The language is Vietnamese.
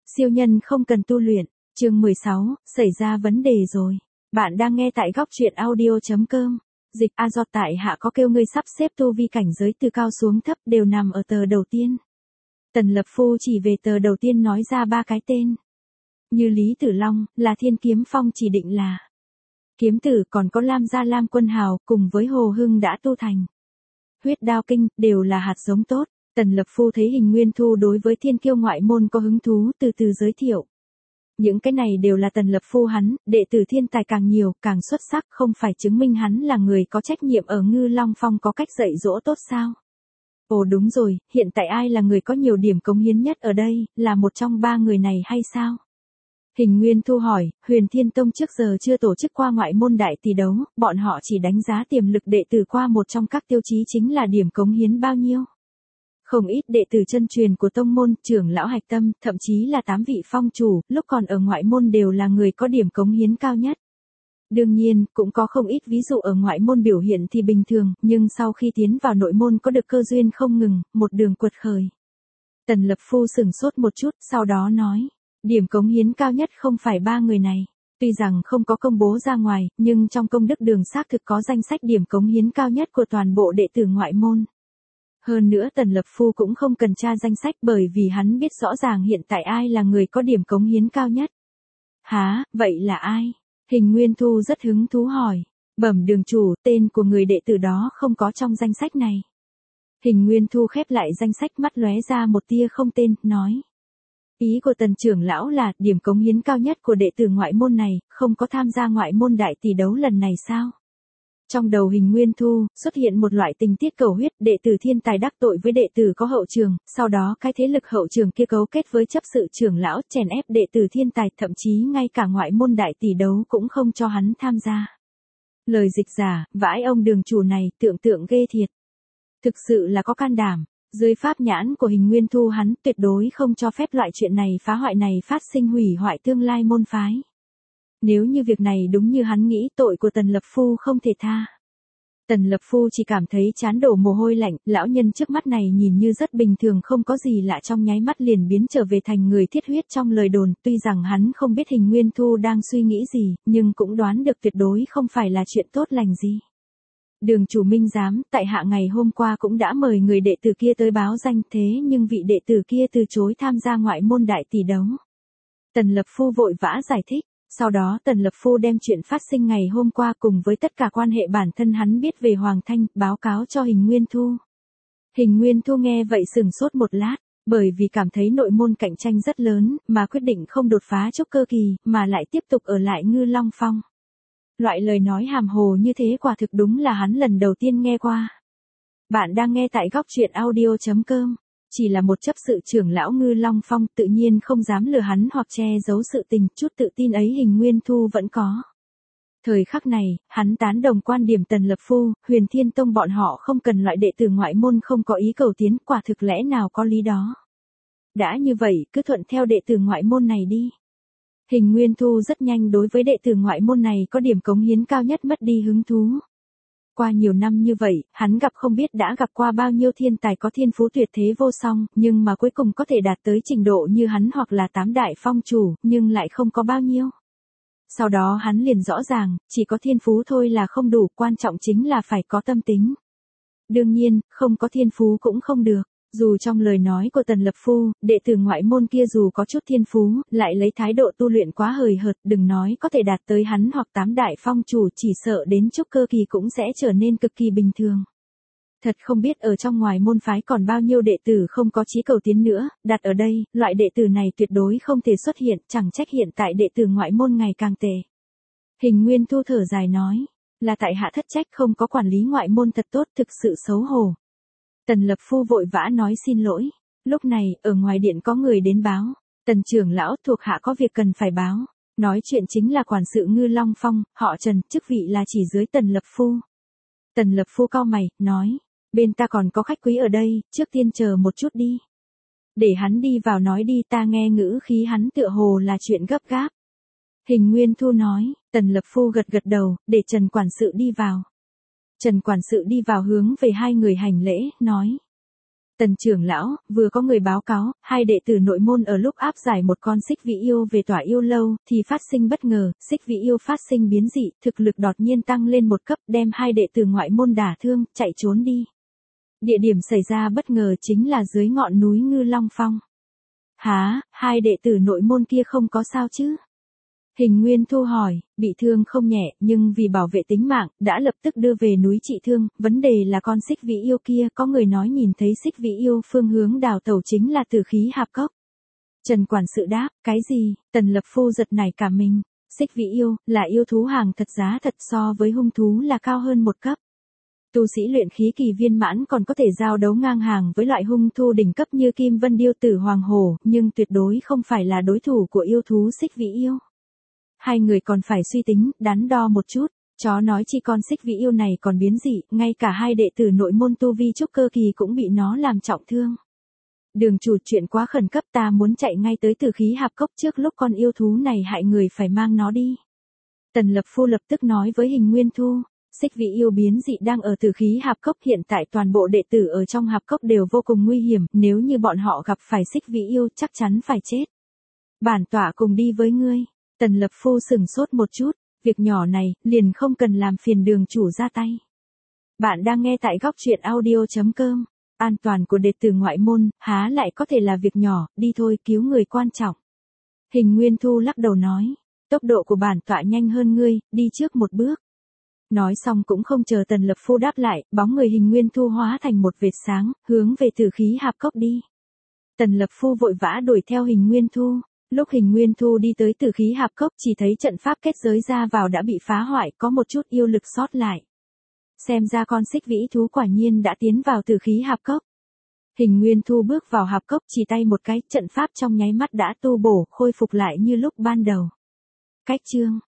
Siêu nhân không cần tu luyện, chương 16, xảy ra vấn đề rồi. Bạn đang nghe tại góc truyện audio.com. Dịch A Do tại hạ có kêu ngươi sắp xếp tu vi cảnh giới từ cao xuống thấp đều nằm ở tờ đầu tiên. Tần Lập Phu chỉ về tờ đầu tiên nói ra 3 cái tên. Như Lý Tử Long, là Thiên Kiếm Phong chỉ định là Kiếm Tử, còn có Lam Gia Lam Quân Hào cùng với Hồ Hưng đã tu thành Huyết Đao Kinh, đều là hạt giống tốt. Tần Lập Phu thấy Hình Nguyên Thu đối với thiên kiêu ngoại môn có hứng thú, từ từ giới thiệu. Những cái này đều là Tần Lập Phu hắn, đệ tử thiên tài càng nhiều, càng xuất sắc, không phải chứng minh hắn là người có trách nhiệm ở Ngư Long Phong có cách dạy dỗ tốt sao? Ồ đúng rồi, hiện tại ai là người có nhiều điểm cống hiến nhất ở đây, là một trong 3 người này hay sao? Hình Nguyên Thu hỏi, Huyền Thiên Tông trước giờ chưa tổ chức qua ngoại môn đại tỷ đấu, bọn họ chỉ đánh giá tiềm lực đệ tử qua một trong các tiêu chí chính là điểm cống hiến bao nhiêu. Không ít đệ tử chân truyền của tông môn, trưởng lão hạch tâm, thậm chí là 8 vị phong chủ, lúc còn ở ngoại môn đều là người có điểm cống hiến cao nhất. Đương nhiên, cũng có không ít ví dụ ở ngoại môn biểu hiện thì bình thường, nhưng sau khi tiến vào nội môn có được cơ duyên không ngừng, một đường quật khởi. Tần Lập Phu sửng sốt một chút, sau đó nói, điểm cống hiến cao nhất không phải 3 người này. Tuy rằng không có công bố ra ngoài, nhưng trong công đức đường xác thực có danh sách điểm cống hiến cao nhất của toàn bộ đệ tử ngoại môn. Hơn nữa Tần Lập Phu cũng không cần tra danh sách bởi vì hắn biết rõ ràng hiện tại ai là người có điểm cống hiến cao nhất. Hả, vậy là ai? Hình Nguyên Thu rất hứng thú hỏi. Bẩm đường chủ, tên của người đệ tử đó không có trong danh sách này. Hình Nguyên Thu khép lại danh sách, mắt lóe ra một tia không tên, nói. Ý của Tần trưởng lão là điểm cống hiến cao nhất của đệ tử ngoại môn này, không có tham gia ngoại môn đại tỷ đấu lần này sao? Trong đầu Hình Nguyên Thu, xuất hiện một loại tình tiết cầu huyết, đệ tử thiên tài đắc tội với đệ tử có hậu trường, sau đó cái thế lực hậu trường kia cấu kết với chấp sự trưởng lão, chèn ép đệ tử thiên tài, thậm chí ngay cả ngoại môn đại tỷ đấu cũng không cho hắn tham gia. Lời dịch giả, vãi ông đường chủ này, tượng ghê thiệt. Thực sự là có can đảm, dưới pháp nhãn của Hình Nguyên Thu hắn tuyệt đối không cho phép loại chuyện này phá hoại này phát sinh hủy hoại tương lai môn phái. Nếu như việc này đúng như hắn nghĩ, tội của Tần Lập Phu không thể tha. Tần Lập Phu chỉ cảm thấy chán đổ mồ hôi lạnh, lão nhân trước mắt này nhìn như rất bình thường, không có gì lạ, trong nháy mắt liền biến trở về thành người thiết huyết trong lời đồn. Tuy rằng hắn không biết Hình Nguyên Thu đang suy nghĩ gì, nhưng cũng đoán được tuyệt đối không phải là chuyện tốt lành gì. Đường chủ minh giám, tại hạ ngày hôm qua cũng đã mời người đệ tử kia tới báo danh, thế nhưng vị đệ tử kia từ chối tham gia ngoại môn đại tỷ đấu. Tần Lập Phu vội vã giải thích. Sau đó Tần Lập Phu đem chuyện phát sinh ngày hôm qua cùng với tất cả quan hệ bản thân hắn biết về Hoàng Thanh, báo cáo cho Hình Nguyên Thu. Hình Nguyên Thu nghe vậy sừng sốt một lát, bởi vì cảm thấy nội môn cạnh tranh rất lớn, mà quyết định không đột phá trúc cơ kỳ, mà lại tiếp tục ở lại Ngư Long Phong. Loại lời nói hàm hồ như thế quả thực đúng là hắn lần đầu tiên nghe qua. Bạn đang nghe tại góc truyện audio.com. Chỉ là một chấp sự trưởng lão Ngư Long Phong, tự nhiên không dám lừa hắn hoặc che giấu sự tình, chút tự tin ấy Hình Nguyên Thu vẫn có. Thời khắc này, hắn tán đồng quan điểm Tần Lập Phu, Huyền Thiên Tông bọn họ không cần loại đệ tử ngoại môn không có ý cầu tiến, quả thực lẽ nào có lý đó. Đã như vậy, cứ thuận theo đệ tử ngoại môn này đi. Hình Nguyên Thu rất nhanh đối với đệ tử ngoại môn này có điểm cống hiến cao nhất mất đi hứng thú. Qua nhiều năm như vậy, hắn gặp không biết đã gặp qua bao nhiêu thiên tài có thiên phú tuyệt thế vô song, nhưng mà cuối cùng có thể đạt tới trình độ như hắn hoặc là 8 đại phong chủ, nhưng lại không có bao nhiêu. Sau đó hắn liền rõ ràng, chỉ có thiên phú thôi là không đủ, quan trọng chính là phải có tâm tính. Đương nhiên, không có thiên phú cũng không được. Dù trong lời nói của Tần Lập Phu, đệ tử ngoại môn kia dù có chút thiên phú, lại lấy thái độ tu luyện quá hời hợt, đừng nói có thể đạt tới hắn hoặc 8 đại phong chủ, chỉ sợ đến trúc cơ kỳ cũng sẽ trở nên cực kỳ bình thường. Thật không biết ở trong ngoài môn phái còn bao nhiêu đệ tử không có chí cầu tiến nữa, đặt ở đây, loại đệ tử này tuyệt đối không thể xuất hiện, chẳng trách hiện tại đệ tử ngoại môn ngày càng tệ. Hình Nguyên Thu thở dài nói, là tại hạ thất trách không có quản lý ngoại môn thật tốt, thực sự xấu hổ. Tần Lập Phu vội vã nói xin lỗi. Lúc này, ở ngoài điện có người đến báo. Tần trưởng lão, thuộc hạ có việc cần phải báo. Nói chuyện chính là quản sự Ngư Long Phong, họ Trần, chức vị là chỉ dưới Tần Lập Phu. Tần Lập Phu cau mày, nói, bên ta còn có khách quý ở đây, trước tiên chờ một chút đi. Để hắn đi vào nói đi, ta nghe ngữ khí hắn tựa hồ là chuyện gấp gáp. Hình Nguyên Thu nói, Tần Lập Phu gật đầu, để Trần quản sự đi vào. Trần quản sự đi vào hướng về hai người hành lễ, nói. Tần trưởng lão, vừa có người báo cáo, hai đệ tử nội môn ở lúc áp giải một con xích vĩ yêu về tỏa yêu lâu, thì phát sinh bất ngờ, xích vĩ yêu phát sinh biến dị, thực lực đột nhiên tăng lên một cấp, đem hai đệ tử ngoại môn đả thương, chạy trốn đi. Địa điểm xảy ra bất ngờ chính là dưới ngọn núi Ngư Long Phong. Hả, hai đệ tử nội môn kia không có sao chứ? Hình Nguyên Thu hỏi, bị thương không nhẹ, nhưng vì bảo vệ tính mạng, đã lập tức đưa về núi trị thương, vấn đề là con xích vĩ yêu kia, có người nói nhìn thấy xích vĩ yêu phương hướng đào tẩu chính là Tử Khí Hạp Cốc. Trần quản sự đáp, cái gì? Tần Lập Phu giật nảy cả mình, xích vĩ yêu, là yêu thú hàng thật giá thật, so với hung thú là cao hơn một cấp. Tu sĩ luyện khí kỳ viên mãn còn có thể giao đấu ngang hàng với loại hung thú đỉnh cấp như Kim Vân Điêu Tử Hoàng Hổ, nhưng tuyệt đối không phải là đối thủ của yêu thú xích vĩ yêu. Hai người còn phải suy tính, đắn đo một chút, chó nói chi con xích vĩ yêu này còn biến dị, ngay cả hai đệ tử nội môn tu vi trúc cơ kỳ cũng bị nó làm trọng thương. Đường chủ, chuyện quá khẩn cấp, ta muốn chạy ngay tới Tử Khí Hạp Cốc trước lúc con yêu thú này hại người, phải mang nó đi. Tần Lập Phu lập tức nói với Hình Nguyên Thu, xích vĩ yêu biến dị đang ở Tử Khí Hạp Cốc, hiện tại toàn bộ đệ tử ở trong hạp cốc đều vô cùng nguy hiểm, nếu như bọn họ gặp phải xích vĩ yêu chắc chắn phải chết. Bản tọa cùng đi với ngươi. Tần Lập Phu sửng sốt một chút, việc nhỏ này, liền không cần làm phiền đường chủ ra tay. Bạn đang nghe tại góc truyện audio.com, an toàn của đệ tử ngoại môn, há lại có thể là việc nhỏ, đi thôi, cứu người quan trọng. Hình Nguyên Thu lắc đầu nói, tốc độ của bản tọa nhanh hơn ngươi, đi trước một bước. Nói xong cũng không chờ Tần Lập Phu đáp lại, bóng người Hình Nguyên Thu hóa thành một vệt sáng, hướng về Tử Khí Hạp Cốc đi. Tần Lập Phu vội vã đuổi theo Hình Nguyên Thu. Lúc Hình Nguyên Thu đi tới Tử Khí Hạp Cốc, chỉ thấy trận pháp kết giới ra vào đã bị phá hoại, có một chút yêu lực sót lại. Xem ra con xích vĩ thú quả nhiên đã tiến vào Tử Khí Hạp Cốc. Hình Nguyên Thu bước vào hạp cốc, chỉ tay một cái, trận pháp trong nháy mắt đã tu bổ, khôi phục lại như lúc ban đầu. Cách chương